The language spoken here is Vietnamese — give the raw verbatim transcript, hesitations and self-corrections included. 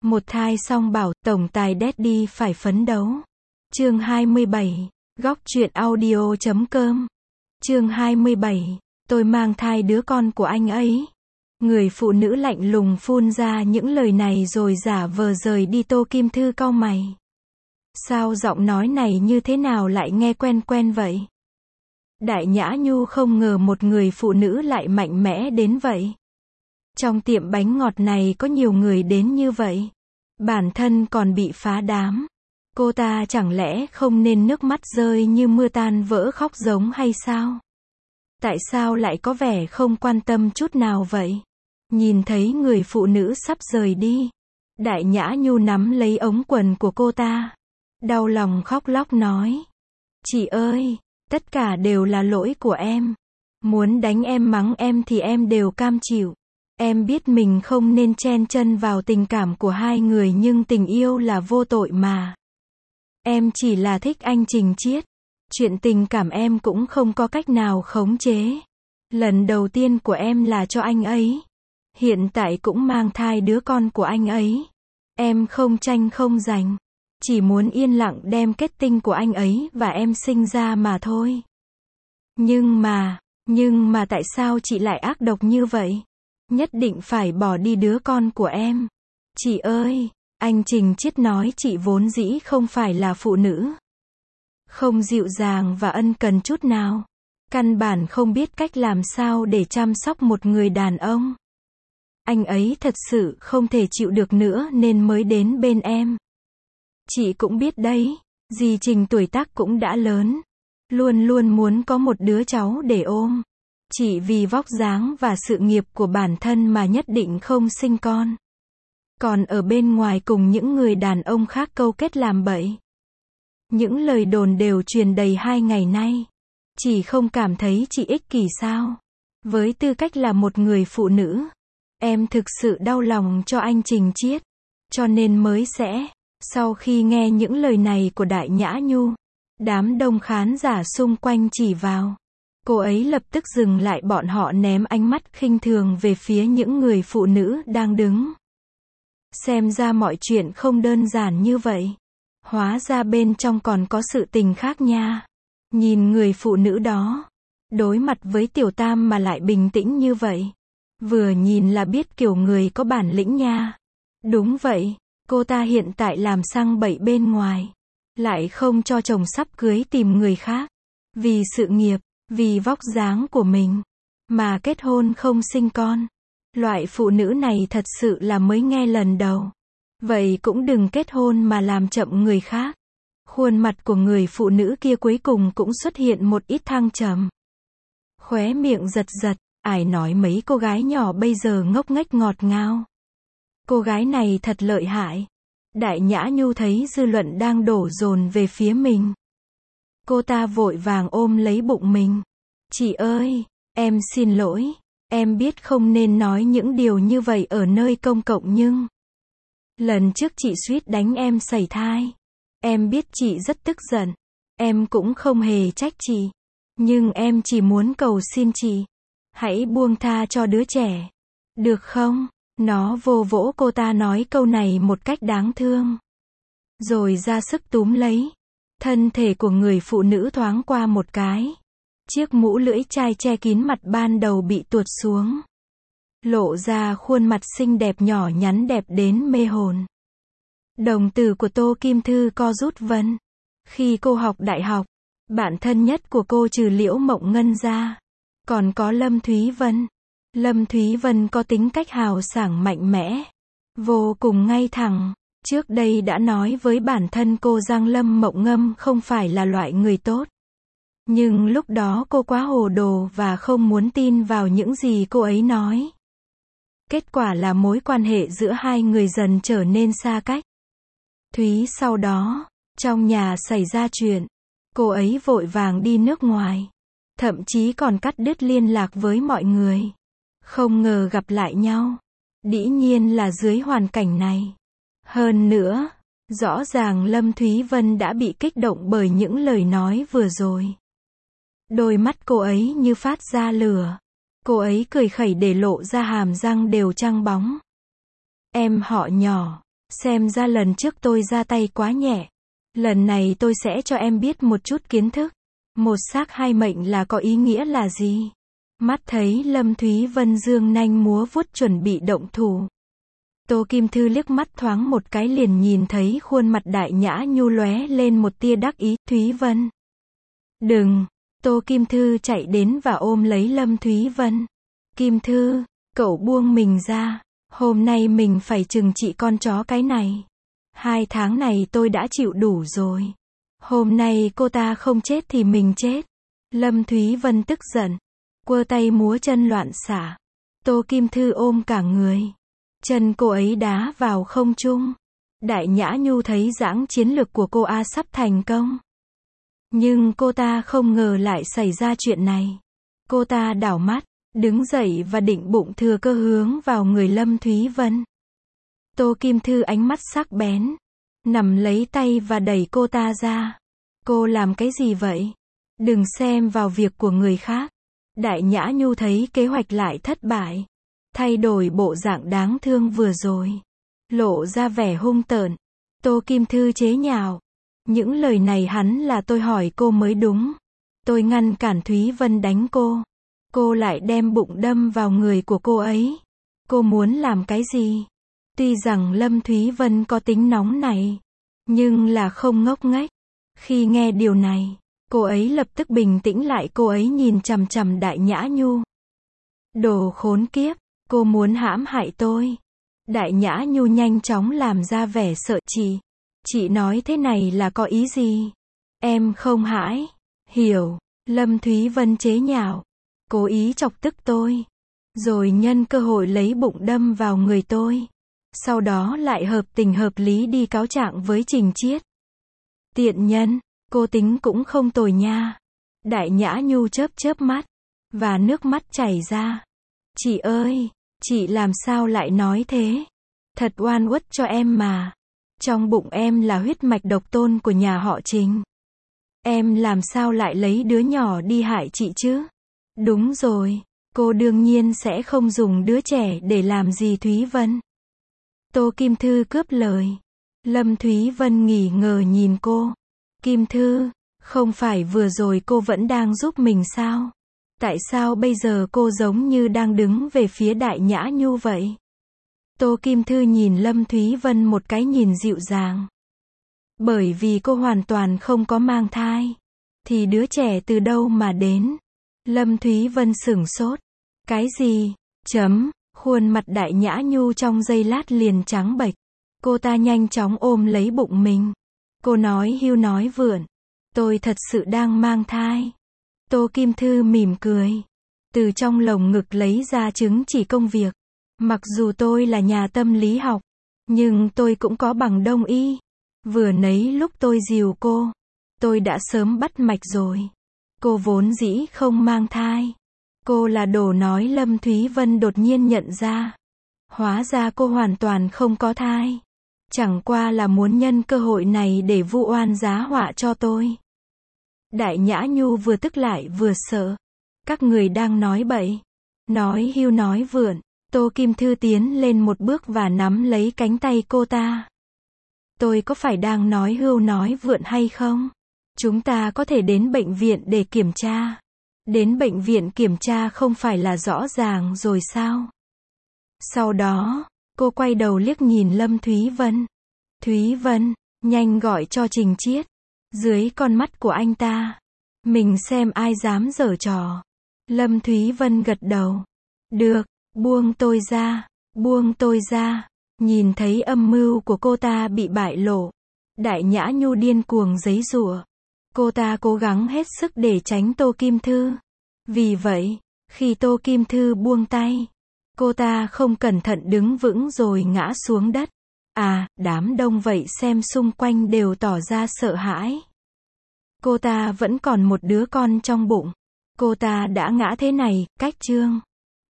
Một thai song bảo, tổng tài Daddy phải phấn đấu. Chương hai mươi bảy, góc truyện audio chấm com. Chương hai mươi bảy, tôi mang thai đứa con của anh ấy. Người phụ nữ lạnh lùng phun ra những lời này rồi giả vờ rời đi. Tô Kim Thư cau mày. Sao giọng nói này như thế nào lại nghe quen quen vậy? Đại Nhã Nhu không ngờ một người phụ nữ lại mạnh mẽ đến vậy. Trong tiệm bánh ngọt này có nhiều người đến như vậy. Bản thân còn bị phá đám. Cô ta chẳng lẽ không nên nước mắt rơi như mưa tan vỡ khóc giống hay sao? Tại sao lại có vẻ không quan tâm chút nào vậy? Nhìn thấy người phụ nữ sắp rời đi, Đại Nhã Nhu nắm lấy ống quần của cô ta. Đau lòng khóc lóc nói. Chị ơi, tất cả đều là lỗi của em. Muốn đánh em mắng em thì em đều cam chịu. Em biết mình không nên chen chân vào tình cảm của hai người nhưng tình yêu là vô tội mà. Em chỉ là thích anh Trình Chiết. Chuyện tình cảm em cũng không có cách nào khống chế. Lần đầu tiên của em là cho anh ấy. Hiện tại cũng mang thai đứa con của anh ấy. Em không tranh không giành. Chỉ muốn yên lặng đem kết tinh của anh ấy và em sinh ra mà thôi. Nhưng mà, nhưng mà tại sao chị lại ác độc như vậy? Nhất định phải bỏ đi đứa con của em. Chị ơi, anh Trình Chiết nói chị vốn dĩ không phải là phụ nữ. Không dịu dàng và ân cần chút nào. Căn bản không biết cách làm sao để chăm sóc một người đàn ông. Anh ấy thật sự không thể chịu được nữa nên mới đến bên em. Chị cũng biết đấy, dì Trình tuổi tác cũng đã lớn. Luôn luôn muốn có một đứa cháu để ôm. Chỉ vì vóc dáng và sự nghiệp của bản thân mà nhất định không sinh con. Còn ở bên ngoài cùng những người đàn ông khác câu kết làm bậy. Những lời đồn đều truyền đầy hai ngày nay. Chỉ không cảm thấy chị ích kỷ sao? Với tư cách là một người phụ nữ, em thực sự đau lòng cho anh Trình Chiết. Cho nên mới sẽ, sau khi nghe những lời này của Đại Nhã Nhu, đám đông khán giả xung quanh chỉ vào. Cô ấy lập tức dừng lại, bọn họ ném ánh mắt khinh thường về phía những người phụ nữ đang đứng. Xem ra mọi chuyện không đơn giản như vậy. Hóa ra bên trong còn có sự tình khác nha. Nhìn người phụ nữ đó, đối mặt với Tiểu Tam mà lại bình tĩnh như vậy. Vừa nhìn là biết kiểu người có bản lĩnh nha. Đúng vậy, cô ta hiện tại làm sang bậy bên ngoài. Lại không cho chồng sắp cưới tìm người khác. Vì sự nghiệp, vì vóc dáng của mình, mà kết hôn không sinh con. Loại phụ nữ này thật sự là mới nghe lần đầu. Vậy cũng đừng kết hôn mà làm chậm người khác. Khuôn mặt của người phụ nữ kia cuối cùng cũng xuất hiện một ít thăng trầm. Khóe miệng giật giật, ai nói mấy cô gái nhỏ bây giờ ngốc nghếch ngọt ngào. Cô gái này thật lợi hại. Đại Nhã Nhu thấy dư luận đang đổ dồn về phía mình. Cô ta vội vàng ôm lấy bụng mình. Chị ơi, em xin lỗi. Em biết không nên nói những điều như vậy ở nơi công cộng nhưng... Lần trước chị suýt đánh em sẩy thai. Em biết chị rất tức giận. Em cũng không hề trách chị. Nhưng em chỉ muốn cầu xin chị. Hãy buông tha cho đứa trẻ. Được không? Nó vô vỗ cô ta nói câu này một cách đáng thương. Rồi ra sức túm lấy. Thân thể của người phụ nữ thoáng qua một cái. Chiếc mũ lưỡi chai che kín mặt ban đầu bị tuột xuống. Lộ ra khuôn mặt xinh đẹp nhỏ nhắn đẹp đến mê hồn. Đồng tử của Tô Kim Thư co rút vân. Khi cô học đại học, bạn thân nhất của cô trừ Liễu Mộng Ngân ra, còn có Lâm Thúy Vân. Lâm Thúy Vân có tính cách hào sảng mạnh mẽ, vô cùng ngay thẳng. Trước đây đã nói với bản thân cô rằng Lâm Mộng Ngâm không phải là loại người tốt. Nhưng lúc đó cô quá hồ đồ và không muốn tin vào những gì cô ấy nói. Kết quả là mối quan hệ giữa hai người dần trở nên xa cách. Thúy sau đó, trong nhà xảy ra chuyện. Cô ấy vội vàng đi nước ngoài. Thậm chí còn cắt đứt liên lạc với mọi người. Không ngờ gặp lại nhau. Dĩ nhiên là dưới hoàn cảnh này. Hơn nữa, rõ ràng Lâm Thúy Vân đã bị kích động bởi những lời nói vừa rồi. Đôi mắt cô ấy như phát ra lửa. Cô ấy cười khẩy để lộ ra hàm răng đều trắng bóng. Em họ nhỏ, Xem ra lần trước tôi ra tay quá nhẹ. Lần này tôi sẽ cho em biết một chút kiến thức. Một xác hai mệnh là có ý nghĩa là gì? Mắt thấy Lâm Thúy Vân giương nanh múa vuốt chuẩn bị động thủ. Tô Kim Thư liếc mắt thoáng một cái liền nhìn thấy khuôn mặt Đại Nhã Nhu lóe lên một tia đắc ý. Thúy Vân. Đừng. Tô Kim Thư chạy đến và ôm lấy Lâm Thúy Vân. Kim Thư, cậu buông mình ra. Hôm nay mình phải trừng trị con chó cái này. Hai tháng này tôi đã chịu đủ rồi. Hôm nay cô ta không chết thì mình chết. Lâm Thúy Vân tức giận. Quơ tay múa chân loạn xả. Tô Kim Thư ôm cả người. Chân cô ấy đá vào không trung. Đại Nhã Nhu thấy dãng chiến lược của cô A sắp thành công. Nhưng cô ta không ngờ lại xảy ra chuyện này. Cô ta đảo mắt, đứng dậy và định bụng thừa cơ hướng vào người Lâm Thúy Vân. Tô Kim Thư ánh mắt sắc bén, nắm lấy tay và đẩy cô ta ra. Cô làm cái gì vậy? Đừng xem vào việc của người khác. Đại Nhã Nhu thấy kế hoạch lại thất bại. Thay đổi bộ dạng đáng thương vừa rồi. Lộ ra vẻ hung tợn. Tô Kim Thư chế nhạo. Những lời này hắn là tôi hỏi cô mới đúng. Tôi ngăn cản Thúy Vân đánh cô. Cô lại đem bụng đâm vào người của cô ấy. Cô muốn làm cái gì? Tuy rằng Lâm Thúy Vân có tính nóng này, nhưng là không ngốc nghếch. Khi nghe điều này, cô ấy lập tức bình tĩnh lại. Cô ấy nhìn chằm chằm Đại Nhã Nhu. Đồ khốn kiếp, cô muốn hãm hại tôi. Đại Nhã Nhu nhanh chóng làm ra vẻ sợ. Chị, chị nói thế này là có ý gì? Em không hãi. Hiểu. Lâm Thúy Vân chế nhạo. Cố ý chọc tức tôi. Rồi nhân cơ hội lấy bụng đâm vào người tôi. Sau đó lại hợp tình hợp lý đi cáo trạng với Trình Chiết. Tiện nhân, cô tính cũng không tồi nha. Đại Nhã Nhu chớp chớp mắt, và nước mắt chảy ra. Chị ơi, chị làm sao lại nói thế? Thật oan uất cho em mà. Trong bụng em là huyết mạch độc tôn của nhà họ Trình. Em làm sao lại lấy đứa nhỏ đi hại chị chứ? Đúng rồi, cô đương nhiên sẽ không dùng đứa trẻ để làm gì Thúy Vân. Tô Kim Thư cướp lời. Lâm Thúy Vân nghi ngờ nhìn cô. Kim Thư, không phải vừa rồi cô vẫn đang giúp mình sao? Tại sao bây giờ cô giống như đang đứng về phía Đại Nhã Nhu vậy? Tô Kim Thư nhìn Lâm Thúy Vân một cái nhìn dịu dàng. Bởi vì cô hoàn toàn không có mang thai. Thì đứa trẻ từ đâu mà đến? Lâm Thúy Vân sửng sốt. Cái gì? Chấm. Khuôn mặt Đại Nhã Nhu trong giây lát liền trắng bệch. Cô ta nhanh chóng ôm lấy bụng mình. Cô nói hưu nói vượn. Tôi thật sự đang mang thai. Tô Kim Thư mỉm cười. Từ trong lồng ngực lấy ra chứng chỉ công việc. Mặc dù tôi là nhà tâm lý học, nhưng tôi cũng có bằng đông y. Vừa nấy lúc tôi dìu cô, tôi đã sớm bắt mạch rồi. Cô vốn dĩ không mang thai. Cô là đồ nói. Lâm Thúy Vân đột nhiên nhận ra. Hóa ra cô hoàn toàn không có thai. Chẳng qua là muốn nhân cơ hội này để vu oan giá họa cho tôi. Đại Nhã Nhu vừa tức lại vừa sợ. Các người đang nói bậy. Nói hưu nói vượn. Tô Kim Thư tiến lên một bước và nắm lấy cánh tay cô ta. Tôi có phải đang nói hưu nói vượn hay không? Chúng ta có thể đến bệnh viện để kiểm tra. Đến bệnh viện kiểm tra không phải là rõ ràng rồi sao? Sau đó, cô quay đầu liếc nhìn Lâm Thúy Vân. Thúy Vân, nhanh gọi cho Trình Chiết. Dưới con mắt của anh ta, mình xem ai dám giở trò. Lâm Thúy Vân gật đầu. Được, buông tôi ra, buông tôi ra. Nhìn thấy âm mưu của cô ta bị bại lộ. Đại Nhã Nhu điên cuồng giãy giụa. Cô ta cố gắng hết sức để tránh Tô Kim Thư. Vì vậy, khi Tô Kim Thư buông tay, cô ta không cẩn thận đứng vững rồi ngã xuống đất. À, đám đông vậy xem xung quanh đều tỏ ra sợ hãi. Cô ta vẫn còn một đứa con trong bụng. Cô ta đã ngã thế này, cách chương